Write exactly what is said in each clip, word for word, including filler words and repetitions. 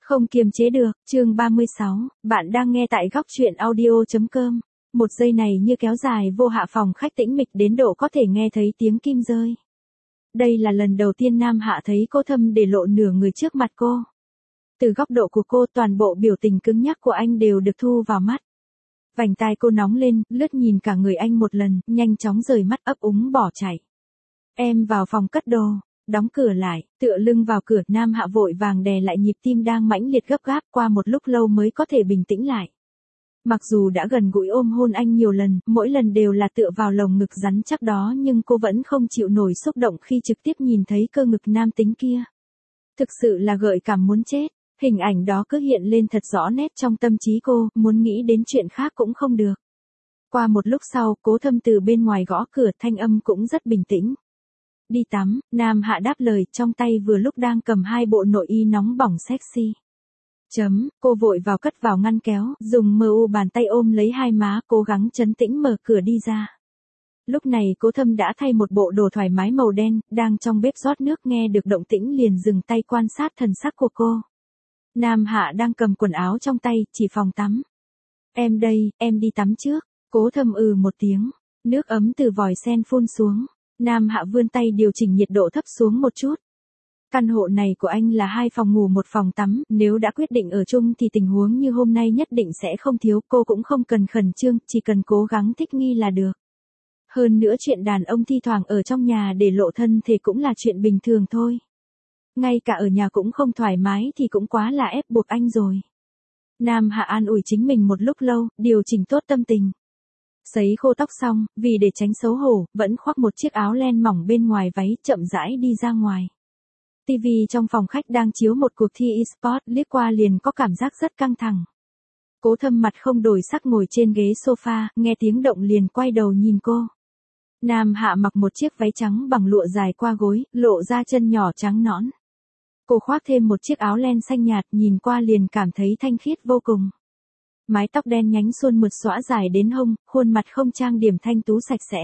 Không kiềm chế được, chương ba mươi sáu, bạn đang nghe tại góc truyện audio.com. Một giây này như kéo dài vô hạ, phòng khách tĩnh mịch đến độ có thể nghe thấy tiếng kim rơi. Đây là lần đầu tiên Nam Hạ thấy Cố Thâm để lộ nửa người trước mặt cô. Từ góc độ của cô, toàn bộ biểu tình cứng nhắc của anh đều được thu vào mắt. Vành tai cô nóng lên, lướt nhìn cả người anh một lần, nhanh chóng rời mắt, ấp úng bỏ chạy. Em vào phòng cất đồ. Đóng cửa lại, tựa lưng vào cửa, Nam Hạ vội vàng đè lại nhịp tim đang mãnh liệt gấp gáp, qua một lúc lâu mới có thể bình tĩnh lại. Mặc dù đã gần gũi ôm hôn anh nhiều lần, mỗi lần đều là tựa vào lồng ngực rắn chắc đó, nhưng cô vẫn không chịu nổi xúc động khi trực tiếp nhìn thấy cơ ngực nam tính kia. Thực sự là gợi cảm muốn chết, hình ảnh đó cứ hiện lên thật rõ nét trong tâm trí cô, muốn nghĩ đến chuyện khác cũng không được. Qua một lúc sau, Cố Thâm từ bên ngoài gõ cửa, thanh âm cũng rất bình tĩnh. Đi tắm, Nam Hạ đáp lời, trong tay vừa lúc đang cầm hai bộ nội y nóng bỏng sexy. Chấm, cô vội vào cất vào ngăn kéo, dùng mờ u bàn tay ôm lấy hai má, cố gắng trấn tĩnh mở cửa đi ra. Lúc này Cố Thâm đã thay một bộ đồ thoải mái màu đen, đang trong bếp rót nước, nghe được động tĩnh liền dừng tay quan sát thần sắc của cô. Nam Hạ đang cầm quần áo trong tay, chỉ phòng tắm. Em đây, em đi tắm trước. Cố Thâm ừ một tiếng, nước ấm từ vòi sen phun xuống. Nam Hạ vươn tay điều chỉnh nhiệt độ thấp xuống một chút. Căn hộ này của anh là hai phòng ngủ một phòng tắm, nếu đã quyết định ở chung thì tình huống như hôm nay nhất định sẽ không thiếu, cô cũng không cần khẩn trương, chỉ cần cố gắng thích nghi là được. Hơn nữa chuyện đàn ông thi thoảng ở trong nhà để lộ thân thể cũng là chuyện bình thường thôi. Ngay cả ở nhà cũng không thoải mái thì cũng quá là ép buộc anh rồi. Nam Hạ an ủi chính mình một lúc lâu, điều chỉnh tốt tâm tình. Sấy khô tóc xong, vì để tránh xấu hổ, vẫn khoác một chiếc áo len mỏng bên ngoài váy, chậm rãi đi ra ngoài. ti vi trong phòng khách đang chiếu một cuộc thi e-sport, liếc qua liền có cảm giác rất căng thẳng. Cố Thâm mặt không đổi sắc ngồi trên ghế sofa, nghe tiếng động liền quay đầu nhìn cô. Nam Hạ mặc một chiếc váy trắng bằng lụa dài qua gối, lộ ra chân nhỏ trắng nõn. Cô khoác thêm một chiếc áo len xanh nhạt, nhìn qua liền cảm thấy thanh khiết vô cùng. Mái tóc đen nhánh suôn mượt xõa dài đến hông, khuôn mặt không trang điểm thanh tú sạch sẽ.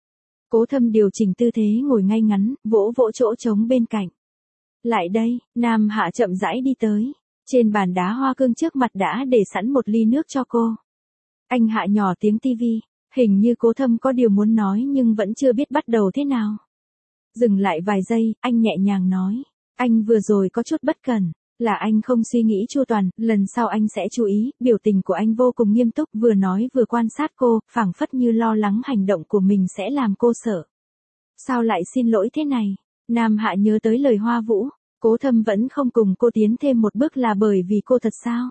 Cố Thâm điều chỉnh tư thế ngồi ngay ngắn, vỗ vỗ chỗ trống bên cạnh. Lại đây, Nam Hạ chậm rãi đi tới. Trên bàn đá hoa cương trước mặt đã để sẵn một ly nước cho cô. Anh hạ nhỏ tiếng tivi, hình như Cố Thâm có điều muốn nói nhưng vẫn chưa biết bắt đầu thế nào. Dừng lại vài giây, anh nhẹ nhàng nói. Anh vừa rồi có chút bất cẩn. Là anh không suy nghĩ chu toàn, lần sau anh sẽ chú ý. Biểu tình của anh vô cùng nghiêm túc, vừa nói vừa quan sát cô, phảng phất như lo lắng hành động của mình sẽ làm cô sợ. Sao lại xin lỗi thế này? Nam Hạ nhớ tới lời Hoa Vũ. Cố Thâm vẫn không cùng cô tiến thêm một bước là bởi vì cô thật sao?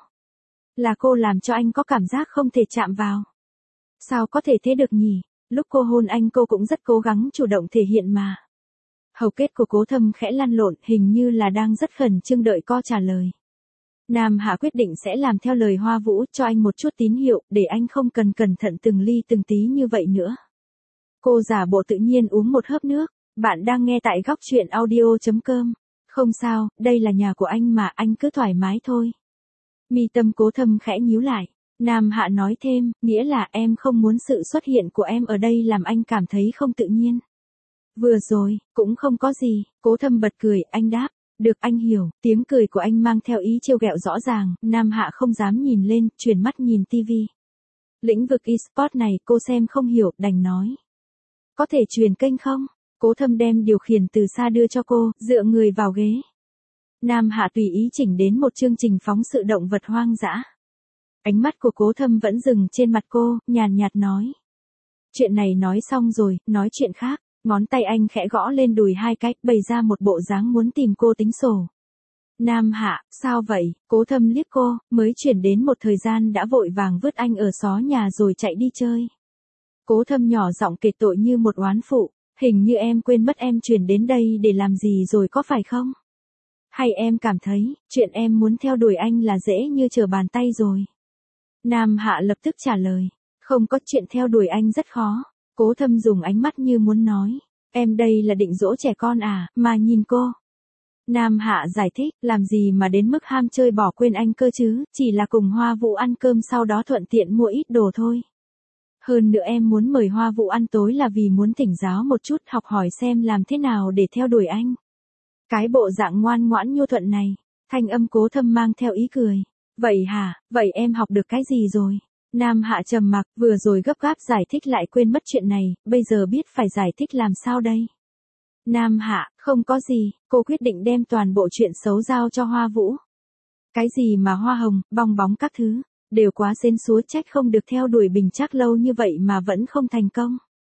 Là cô làm cho anh có cảm giác không thể chạm vào. Sao có thể thế được nhỉ? Lúc cô hôn anh cô cũng rất cố gắng chủ động thể hiện mà. Hầu kết của Cố Thâm khẽ lăn lộn, hình như là đang rất khẩn trương đợi cô trả lời. Nam Hạ quyết định sẽ làm theo lời Hoa Vũ, cho anh một chút tín hiệu, để anh không cần cẩn thận từng ly từng tí như vậy nữa. Cô giả bộ tự nhiên uống một hớp nước. Bạn đang nghe tại góc truyện audio.com. Không sao, đây là nhà của anh mà, anh cứ thoải mái thôi. Mi tâm Cố Thâm khẽ nhíu lại. Nam Hạ nói thêm, nghĩa là em không muốn sự xuất hiện của em ở đây làm anh cảm thấy không tự nhiên. Vừa rồi, cũng không có gì. Cố Thâm bật cười, anh đáp. Được, anh hiểu. Tiếng cười của anh mang theo ý trêu ghẹo rõ ràng. Nam Hạ không dám nhìn lên, chuyển mắt nhìn tivi. Lĩnh vực e-sport này cô xem không hiểu, đành nói. Có thể truyền kênh không? Cố Thâm đem điều khiển từ xa đưa cho cô, dựa người vào ghế. Nam Hạ tùy ý chỉnh đến một chương trình phóng sự động vật hoang dã. Ánh mắt của Cố Thâm vẫn dừng trên mặt cô, nhàn nhạt nói. Chuyện này nói xong rồi, nói chuyện khác. Ngón tay anh khẽ gõ lên đùi hai cái, bày ra một bộ dáng muốn tìm cô tính sổ. Nam Hạ, sao vậy? Cố Thâm liếc cô, mới chuyển đến một thời gian đã vội vàng vứt anh ở xó nhà rồi chạy đi chơi. Cố Thâm nhỏ giọng kể tội như một oán phụ. Hình như em quên mất em chuyển đến đây để làm gì rồi có phải không? Hay em cảm thấy, chuyện em muốn theo đuổi anh là dễ như trở bàn tay rồi? Nam Hạ lập tức trả lời. Không có, chuyện theo đuổi anh rất khó. Cố Thâm dùng ánh mắt như muốn nói. Em đây là định dỗ trẻ con à, mà nhìn cô. Nam Hạ giải thích, làm gì mà đến mức ham chơi bỏ quên anh cơ chứ, chỉ là cùng Hoa Vũ ăn cơm sau đó thuận tiện mua ít đồ thôi. Hơn nữa em muốn mời Hoa Vũ ăn tối là vì muốn thỉnh giáo một chút, học hỏi xem làm thế nào để theo đuổi anh. Cái bộ dạng ngoan ngoãn nhu thuận này, Thanh âm Cố Thâm mang theo ý cười. Vậy hả, vậy em học được cái gì rồi? Nam Hạ trầm mặc, vừa rồi gấp gáp giải thích lại quên mất chuyện này, bây giờ biết phải giải thích làm sao đây? Nam Hạ, không có gì, cô quyết định đem toàn bộ chuyện xấu giao cho Hoa Vũ. Cái gì mà hoa hồng, bong bóng các thứ, đều quá xến xúa, trách không được theo đuổi Bình Trác lâu như vậy mà vẫn không thành công.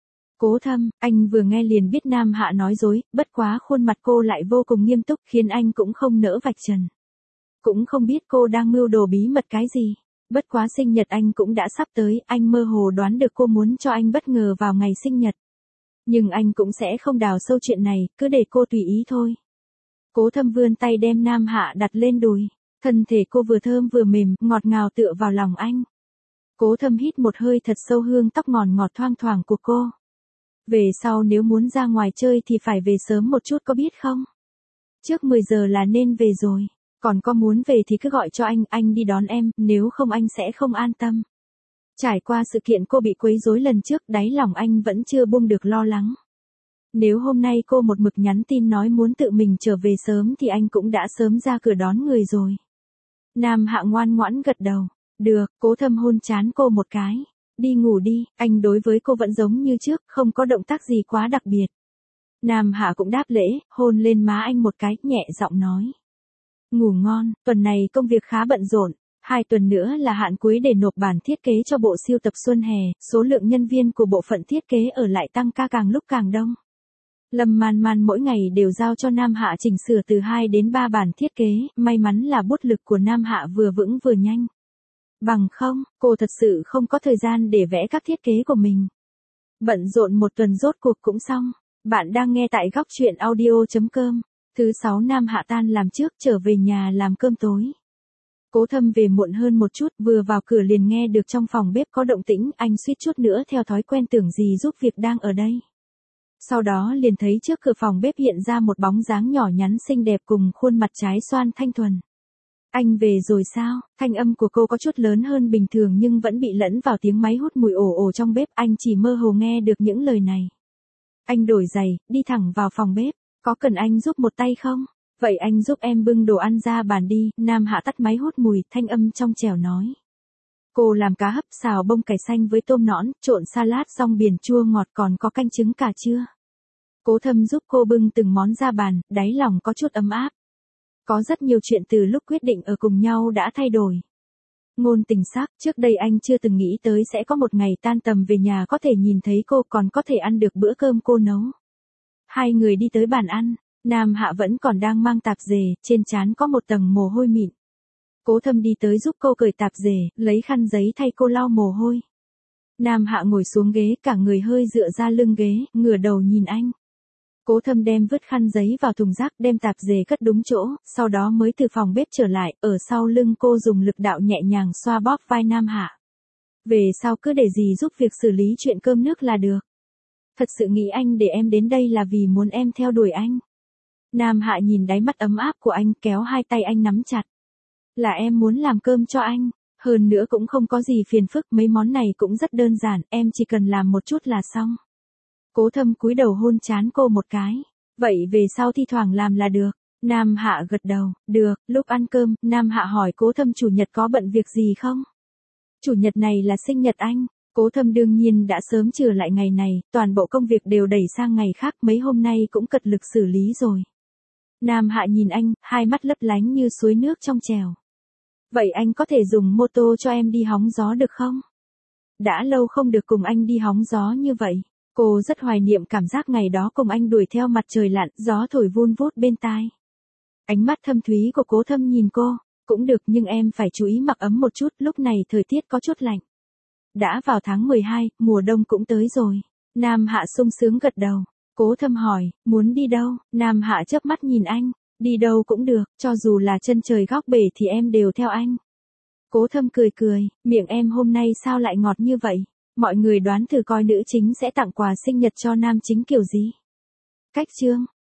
Cố Thâm, anh vừa nghe liền biết Nam Hạ nói dối, bất quá khuôn mặt cô lại vô cùng nghiêm túc khiến anh cũng không nỡ vạch trần. Cũng không biết cô đang mưu đồ bí mật cái gì. Bất quá sinh nhật anh cũng đã sắp tới, anh mơ hồ đoán được cô muốn cho anh bất ngờ vào ngày sinh nhật. Nhưng anh cũng sẽ không đào sâu chuyện này, cứ để cô tùy ý thôi. Cố Thâm vươn tay đem Nam Hạ đặt lên đùi. Thân thể cô vừa thơm vừa mềm, ngọt ngào tựa vào lòng anh. Cố Thâm hít một hơi thật sâu hương tóc ngọt ngọt thoang thoảng của cô. Về sau nếu muốn ra ngoài chơi thì phải về sớm một chút có biết không? Trước mười giờ là nên về rồi. Còn có muốn về thì cứ gọi cho anh, anh đi đón em, nếu không anh sẽ không an tâm. Trải qua sự kiện cô bị quấy rối lần trước, đáy lòng anh vẫn chưa buông được lo lắng. Nếu hôm nay cô một mực nhắn tin nói muốn tự mình trở về sớm thì anh cũng đã sớm ra cửa đón người rồi. Nam Hạ ngoan ngoãn gật đầu. Được, Cố Thâm hôn trán cô một cái. Đi ngủ đi, anh đối với cô vẫn giống như trước, không có động tác gì quá đặc biệt. Nam Hạ cũng đáp lễ, hôn lên má anh một cái, nhẹ giọng nói. Ngủ ngon, tuần này công việc khá bận rộn, hai tuần nữa là hạn cuối để nộp bản thiết kế cho bộ siêu tập xuân hè, số lượng nhân viên của bộ phận thiết kế ở lại tăng ca càng lúc càng đông. Lâm Man Man mỗi ngày đều giao cho Nam Hạ chỉnh sửa từ hai đến ba bản thiết kế, may mắn là bút lực của Nam Hạ vừa vững vừa nhanh. Bằng không, cô thật sự không có thời gian để vẽ các thiết kế của mình. Bận rộn một tuần rốt cuộc cũng xong. Bạn đang nghe tại góc truyện audio chấm com. Thứ sáu Nam Hạ tan làm trước trở về nhà làm cơm tối. Cố Thâm về muộn hơn một chút, vừa vào cửa liền nghe được trong phòng bếp có động tĩnh, anh suýt chút nữa theo thói quen tưởng gì giúp việc đang ở đây. Sau đó liền thấy trước cửa phòng bếp hiện ra một bóng dáng nhỏ nhắn xinh đẹp cùng khuôn mặt trái xoan thanh thuần. Anh về rồi sao? Thanh âm của cô có chút lớn hơn bình thường nhưng vẫn bị lẫn vào tiếng máy hút mùi ồ ồ trong bếp, anh chỉ mơ hồ nghe được những lời này. Anh đổi giày, đi thẳng vào phòng bếp. Có cần anh giúp một tay không? Vậy anh giúp em bưng đồ ăn ra bàn đi. Nam Hạ tắt máy hút mùi, thanh âm trong trẻo nói. Cô làm cá hấp xào bông cải xanh với tôm nõn, trộn salad rong biển chua ngọt, còn có canh trứng cà chưa? Cố Thâm giúp cô bưng từng món ra bàn, đáy lòng có chút ấm áp. Có rất nhiều chuyện từ lúc quyết định ở cùng nhau đã thay đổi. Ngôn tình sắc, trước đây anh chưa từng nghĩ tới sẽ có một ngày tan tầm về nhà có thể nhìn thấy cô, còn có thể ăn được bữa cơm cô nấu. Hai người đi tới bàn ăn, Nam Hạ vẫn còn đang mang tạp dề, trên trán có một tầng mồ hôi mịn. Cố Thâm đi tới giúp cô cởi tạp dề, lấy khăn giấy thay cô lau mồ hôi. Nam Hạ ngồi xuống ghế, cả người hơi dựa ra lưng ghế, ngửa đầu nhìn anh. Cố Thâm đem vứt khăn giấy vào thùng rác, đem tạp dề cất đúng chỗ, sau đó mới từ phòng bếp trở lại, ở sau lưng cô dùng lực đạo nhẹ nhàng xoa bóp vai Nam Hạ. Về sau cứ để dì giúp việc xử lý chuyện cơm nước là được. Thật sự nghĩ anh để em đến đây là vì muốn em theo đuổi anh. Nam Hạ nhìn đáy mắt ấm áp của anh, kéo hai tay anh nắm chặt. Là em muốn làm cơm cho anh, hơn nữa cũng không có gì phiền phức, mấy món này cũng rất đơn giản, em chỉ cần làm một chút là xong. Cố Thâm cúi đầu hôn trán cô một cái. Vậy về sau thi thoảng làm là được. Nam Hạ gật đầu, được. Lúc ăn cơm, Nam Hạ hỏi Cố Thâm chủ nhật có bận việc gì không? Chủ nhật này là sinh nhật anh. Cố Thâm đương nhiên đã sớm trừ lại ngày này, toàn bộ công việc đều đẩy sang ngày khác, mấy hôm nay cũng cật lực xử lý rồi. Nam Hạ nhìn anh, hai mắt lấp lánh như suối nước trong trèo. Vậy anh có thể dùng mô tô cho em đi hóng gió được không? Đã lâu không được cùng anh đi hóng gió như vậy. Cô rất hoài niệm cảm giác ngày đó cùng anh đuổi theo mặt trời lặn, gió thổi vun vút bên tai. Ánh mắt thâm thúy của Cố Thâm nhìn cô, cũng được nhưng em phải chú ý mặc ấm một chút, lúc này thời tiết có chút lạnh. Đã vào tháng mười hai, mùa đông cũng tới rồi. Nam Hạ sung sướng gật đầu. Cố Thâm hỏi, muốn đi đâu? Nam Hạ chớp mắt nhìn anh, đi đâu cũng được, cho dù là chân trời góc bể thì em đều theo anh. Cố Thâm cười cười, miệng em hôm nay sao lại ngọt như vậy? Mọi người đoán thử coi nữ chính sẽ tặng quà sinh nhật cho nam chính kiểu gì? Cách chương,